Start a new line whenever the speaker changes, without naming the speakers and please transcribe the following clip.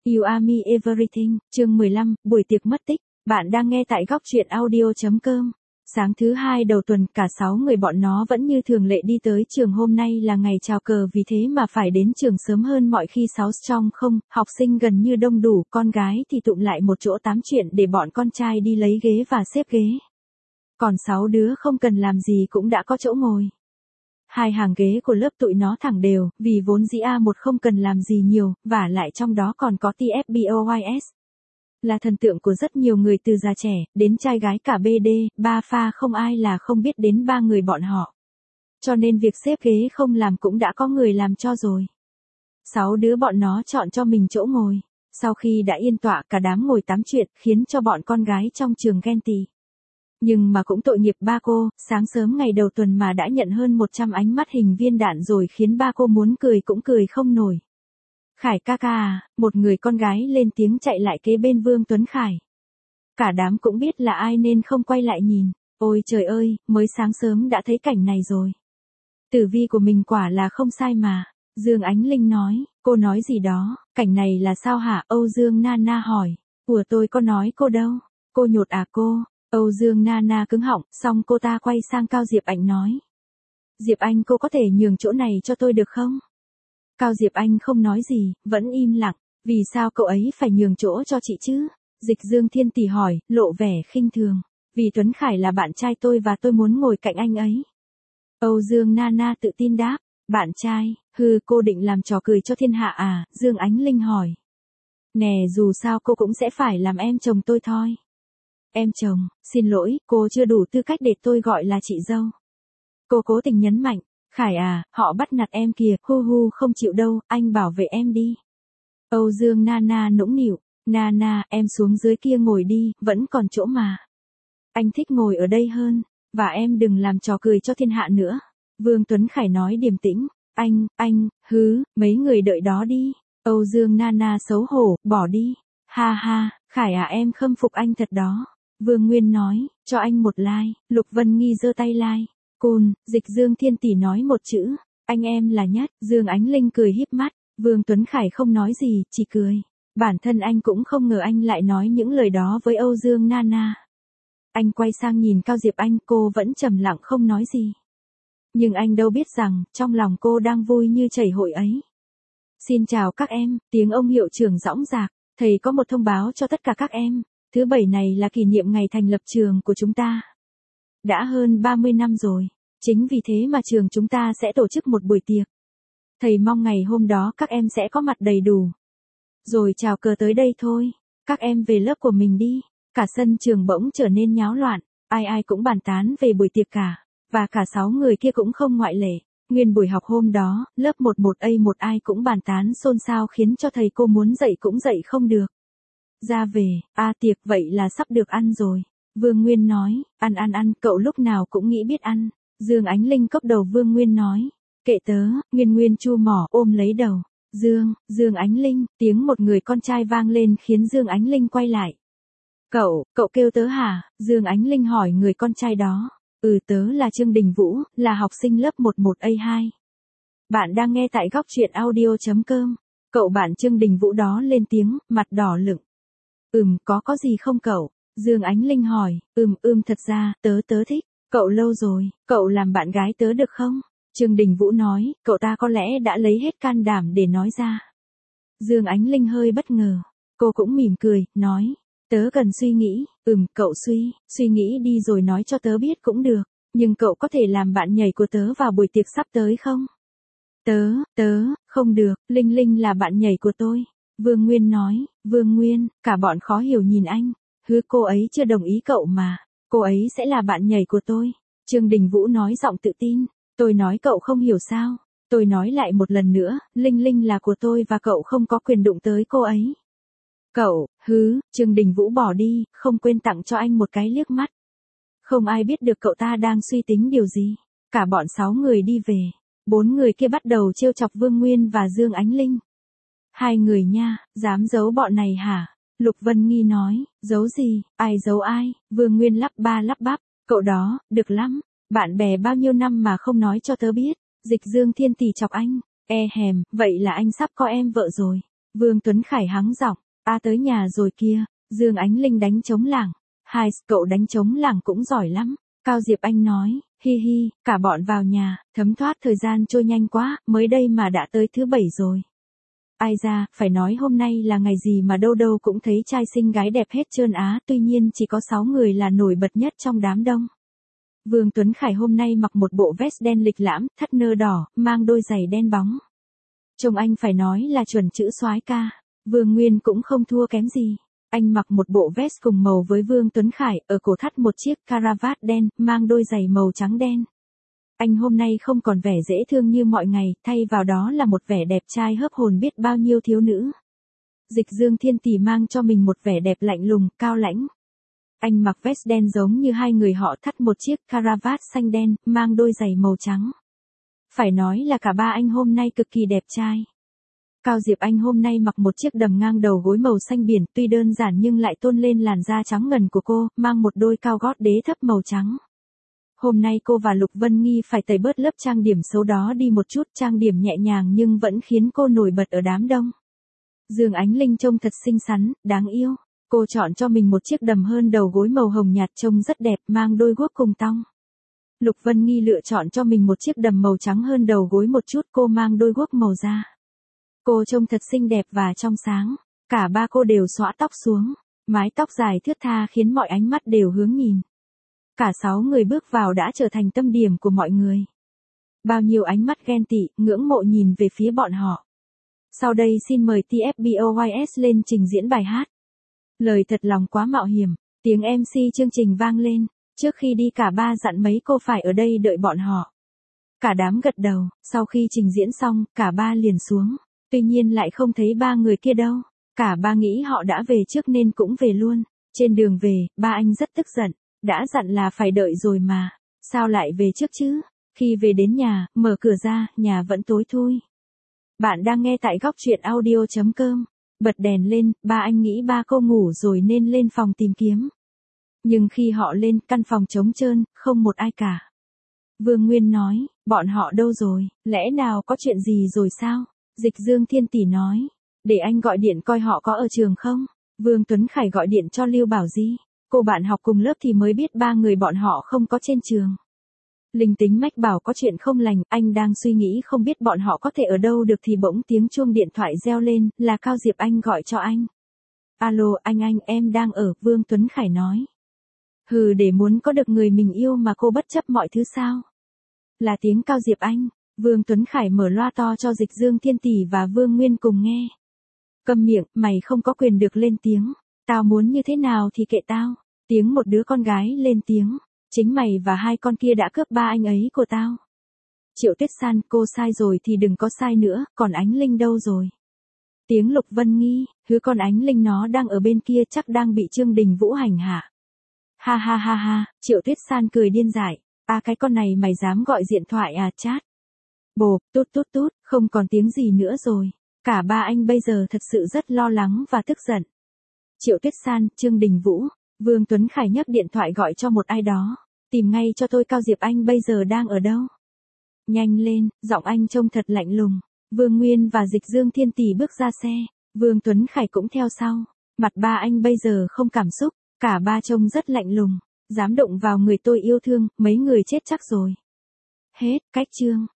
You Are Me Everything, chương 15, buổi tiệc mất tích. Bạn đang nghe tại góc truyện audio.com. Sáng thứ hai đầu tuần, cả 6 người bọn nó vẫn như thường lệ đi tới trường. Hôm nay là ngày chào cờ, vì thế mà phải đến trường sớm hơn mọi khi. 6 trong không, học sinh gần như đông đủ, con gái thì tụm lại một chỗ tám chuyện để bọn con trai đi lấy ghế và xếp ghế. Còn 6 đứa không cần làm gì cũng đã có chỗ ngồi. Hai hàng ghế của lớp tụi nó thẳng đều, vì vốn dĩ A1 không cần làm gì nhiều, vả lại trong đó còn có TFBOYS. Là thần tượng của rất nhiều người từ già trẻ, đến trai gái cả BD, ba pha, không ai là không biết đến ba người bọn họ. Cho nên việc xếp ghế không làm cũng đã có người làm cho rồi. 6 đứa bọn nó chọn cho mình chỗ ngồi. Sau khi đã yên tọa, cả đám ngồi tám chuyện, khiến cho bọn con gái trong trường ghen tị. Nhưng mà cũng tội nghiệp ba cô, sáng sớm ngày đầu tuần mà đã nhận hơn 100 ánh mắt hình viên đạn rồi, khiến ba cô muốn cười cũng cười không nổi. Khải ca ca à, một người con gái lên tiếng chạy lại kế bên Vương Tuấn Khải. Cả đám cũng biết là ai nên không quay lại nhìn. Ôi trời ơi, mới sáng sớm đã thấy cảnh này rồi. Tử vi của mình quả là không sai mà. Dương Ánh Linh nói, cô nói gì đó, cảnh này là sao hả? Âu Dương Nana hỏi. Ủa tôi có nói cô đâu. Cô nhột à cô? Âu Dương Nana cứng họng, xong cô ta quay sang Cao Diệp Anh nói. Diệp Anh, cô có thể nhường chỗ này cho tôi được không? Cao Diệp Anh không nói gì, vẫn im lặng. Vì sao cậu ấy phải nhường chỗ cho chị chứ? Dịch Dương Thiên Tỷ hỏi, lộ vẻ khinh thường. Vì Tuấn Khải là bạn trai tôi và tôi muốn ngồi cạnh anh ấy. Âu Dương Nana tự tin đáp. Bạn trai, hừ, cô định làm trò cười cho thiên hạ à? Dương Ánh Linh hỏi. Nè, dù sao cô cũng sẽ phải làm em chồng tôi thôi. Em chồng, xin lỗi, cô chưa đủ tư cách để tôi gọi là chị dâu. Cô cố tình nhấn mạnh. Khải à, họ bắt nạt em kìa, hu hu, không chịu đâu, anh bảo vệ em đi. Âu Dương Nana nũng nịu. Nana, em xuống dưới kia ngồi đi, vẫn còn chỗ mà. Anh thích ngồi ở đây hơn, và em đừng làm trò cười cho thiên hạ nữa. Vương Tuấn Khải nói điềm tĩnh. Anh, mấy người đợi đó đi. Âu Dương Nana xấu hổ, bỏ đi. Ha ha, Khải à, em khâm phục anh thật đó. Vương Nguyên nói, cho anh một like. Lục Vân Nghi giơ tay like. Cool, Dịch Dương Thiên Tỷ nói một chữ. Anh em là nhất. Dương Ánh Linh cười híp mắt. Vương Tuấn Khải không nói gì, chỉ cười. Bản thân anh cũng không ngờ anh lại nói những lời đó với Âu Dương Nana. Anh quay sang nhìn Cao Diệp Anh, cô vẫn trầm lặng không nói gì. Nhưng anh đâu biết rằng, trong lòng cô đang vui như chảy hội ấy. Xin chào các em, tiếng ông hiệu trưởng dõng dạc. Thầy có một thông báo cho tất cả các em. Thứ Bảy này là kỷ niệm ngày thành lập trường của chúng ta. Đã hơn 30 năm rồi. Chính vì thế mà trường chúng ta sẽ tổ chức một buổi tiệc. Thầy mong ngày hôm đó các em sẽ có mặt đầy đủ. Rồi chào cờ tới đây thôi. Các em về lớp của mình đi. Cả sân trường bỗng trở nên nháo loạn. Ai cũng bàn tán về buổi tiệc cả. Và cả 6 người kia cũng không ngoại lệ. Nguyên buổi học hôm đó, lớp 11A1 ai cũng bàn tán xôn xao, khiến cho thầy cô muốn dậy cũng dậy không được. Ra về, tiệc vậy là sắp được ăn rồi. Vương Nguyên nói, ăn, cậu lúc nào cũng nghĩ biết ăn. Dương Ánh Linh cốc đầu Vương Nguyên nói, kệ tớ. Nguyên chu mỏ ôm lấy đầu. Dương Ánh Linh, tiếng một người con trai vang lên khiến Dương Ánh Linh quay lại. Cậu kêu tớ hả? Dương Ánh Linh hỏi người con trai đó. Tớ là Trương Đình Vũ, là học sinh lớp 11A2. Bạn đang nghe tại góc truyện audio.com. Cậu bạn Trương Đình Vũ đó lên tiếng, mặt đỏ lựng. Có gì không cậu? Dương Ánh Linh hỏi. Thật ra, tớ thích. Cậu lâu rồi, cậu làm bạn gái tớ được không? Trương Đình Vũ nói, cậu ta có lẽ đã lấy hết can đảm để nói ra. Dương Ánh Linh hơi bất ngờ. Cô cũng mỉm cười, nói. Tớ cần suy nghĩ. Cậu suy nghĩ đi rồi nói cho tớ biết cũng được. Nhưng cậu có thể làm bạn nhảy của tớ vào buổi tiệc sắp tới không? Tớ, không được, Linh là bạn nhảy của tôi. Vương Nguyên nói. Vương Nguyên, cả bọn khó hiểu nhìn anh. Cô ấy chưa đồng ý cậu mà. Cô ấy sẽ là bạn nhảy của tôi. Trương Đình Vũ nói giọng tự tin. Tôi nói cậu không hiểu sao. Tôi nói lại một lần nữa, Linh là của tôi và cậu không có quyền đụng tới cô ấy. Cậu, Trương Đình Vũ bỏ đi, không quên tặng cho anh một cái liếc mắt. Không ai biết được cậu ta đang suy tính điều gì. Cả bọn 6 người đi về. 4 người kia bắt đầu trêu chọc Vương Nguyên và Dương Ánh Linh. 2 người nha, dám giấu bọn này hả? Lục Vân Nghi nói, giấu gì, ai giấu ai? Vương Nguyên lắp ba lắp bắp, cậu đó, được lắm. Bạn bè bao nhiêu năm mà không nói cho tớ biết. Dịch Dương Thiên Tỷ chọc anh. Vậy là anh sắp có em vợ rồi. Vương Tuấn Khải hắng giọng, tới nhà rồi kia, Dương Ánh Linh đánh trống lảng. Hai, cậu đánh trống lảng cũng giỏi lắm. Cao Diệp Anh nói, hi hi, cả bọn vào nhà, thấm thoát thời gian trôi nhanh quá, mới đây mà đã tới thứ 7 rồi. Ai ra, phải nói hôm nay là ngày gì mà đâu đâu cũng thấy trai xinh gái đẹp hết trơn á, tuy nhiên chỉ có 6 người là nổi bật nhất trong đám đông. Vương Tuấn Khải hôm nay mặc một bộ vest đen lịch lãm, thắt nơ đỏ, mang đôi giày đen bóng. Trông anh phải nói là chuẩn chữ soái ca. Vương Nguyên cũng không thua kém gì. Anh mặc một bộ vest cùng màu với Vương Tuấn Khải, ở cổ thắt một chiếc caravat đen, mang đôi giày màu trắng đen. Anh hôm nay không còn vẻ dễ thương như mọi ngày, thay vào đó là một vẻ đẹp trai hớp hồn biết bao nhiêu thiếu nữ. Dịch Dương Thiên Tỷ mang cho mình một vẻ đẹp lạnh lùng, cao lãnh. Anh mặc vest đen giống như hai người họ, thắt một chiếc caravat xanh đen, mang đôi giày màu trắng. Phải nói là cả ba anh hôm nay cực kỳ đẹp trai. Cao Diệp Anh hôm nay mặc một chiếc đầm ngang đầu gối màu xanh biển, tuy đơn giản nhưng lại tôn lên làn da trắng ngần của cô, mang một đôi cao gót đế thấp màu trắng. Hôm nay cô và Lục Vân Nghi phải tẩy bớt lớp trang điểm xấu đó đi một chút, trang điểm nhẹ nhàng nhưng vẫn khiến cô nổi bật ở đám đông. Dương Ánh Linh trông thật xinh xắn, đáng yêu. Cô chọn cho mình một chiếc đầm hơn đầu gối màu hồng nhạt trông rất đẹp, mang đôi guốc cùng tong. Lục Vân Nghi lựa chọn cho mình một chiếc đầm màu trắng hơn đầu gối một chút, cô mang đôi guốc màu da. Cô trông thật xinh đẹp và trong sáng. Cả ba cô đều xõa tóc xuống, mái tóc dài thướt tha khiến mọi ánh mắt đều hướng nhìn. Cả 6 người bước vào đã trở thành tâm điểm của mọi người. Bao nhiêu ánh mắt ghen tị, ngưỡng mộ nhìn về phía bọn họ. Sau đây xin mời TFBOYS lên trình diễn bài hát. Lời thật lòng quá mạo hiểm, tiếng MC chương trình vang lên. Trước khi đi cả ba dặn mấy cô phải ở đây đợi bọn họ. Cả đám gật đầu, sau khi trình diễn xong, cả ba liền xuống. Tuy nhiên lại không thấy ba người kia đâu. Cả ba nghĩ họ đã về trước nên cũng về luôn. Trên đường về, ba anh rất tức giận. Đã dặn là phải đợi rồi mà. Sao lại về trước chứ? Khi về đến nhà, mở cửa ra, nhà vẫn tối thui. Bạn đang nghe tại góc truyện audio.com. Bật đèn lên, ba anh nghĩ ba cô ngủ rồi nên lên phòng tìm kiếm. Nhưng khi họ lên, căn phòng trống trơn, không một ai cả. Vương Nguyên nói, bọn họ đâu rồi, lẽ nào có chuyện gì rồi sao? Dịch Dương Thiên Tỷ nói, để anh gọi điện coi họ có ở trường không? Vương Tuấn Khải gọi điện cho Lưu Bảo Di. Cô bạn học cùng lớp thì mới biết ba người bọn họ không có trên trường. Linh tính mách bảo có chuyện không lành, anh đang suy nghĩ không biết bọn họ có thể ở đâu được thì bỗng tiếng chuông điện thoại reo lên, là Cao Diệp Anh gọi cho anh. Alo anh em đang ở, Vương Tuấn Khải nói. Hừ, để muốn có được người mình yêu mà cô bất chấp mọi thứ sao? Là tiếng Cao Diệp Anh. Vương Tuấn Khải mở loa to cho Dịch Dương Thiên Tỷ và Vương Nguyên cùng nghe. Câm miệng, mày không có quyền được lên tiếng. Tao muốn như thế nào thì kệ tao. Tiếng một đứa con gái lên tiếng. Chính mày và hai con kia đã cướp ba anh ấy của tao. Triệu Tuyết San, cô sai rồi thì đừng có sai nữa, còn Ánh Linh đâu rồi? Tiếng Lục Vân Nghi, hứa con Ánh Linh nó đang ở bên kia, chắc đang bị Trương Đình Vũ hành hạ. Ha ha ha ha, Triệu Tuyết San cười điên dại. Cái con này mày dám gọi điện thoại à, chát. Bộp, tút tút tút, không còn tiếng gì nữa rồi. Cả ba anh bây giờ thật sự rất lo lắng và tức giận. Triệu Tuyết San, Trương Đình Vũ, Vương Tuấn Khải nhấc điện thoại gọi cho một ai đó. Tìm ngay cho tôi Cao Diệp Anh bây giờ đang ở đâu. Nhanh lên, giọng anh trông thật lạnh lùng. Vương Nguyên và Dịch Dương Thiên Tỷ bước ra xe. Vương Tuấn Khải cũng theo sau. Mặt ba anh bây giờ không cảm xúc. Cả ba trông rất lạnh lùng. Dám động vào người tôi yêu thương, mấy người chết chắc rồi. Hết, cách chương.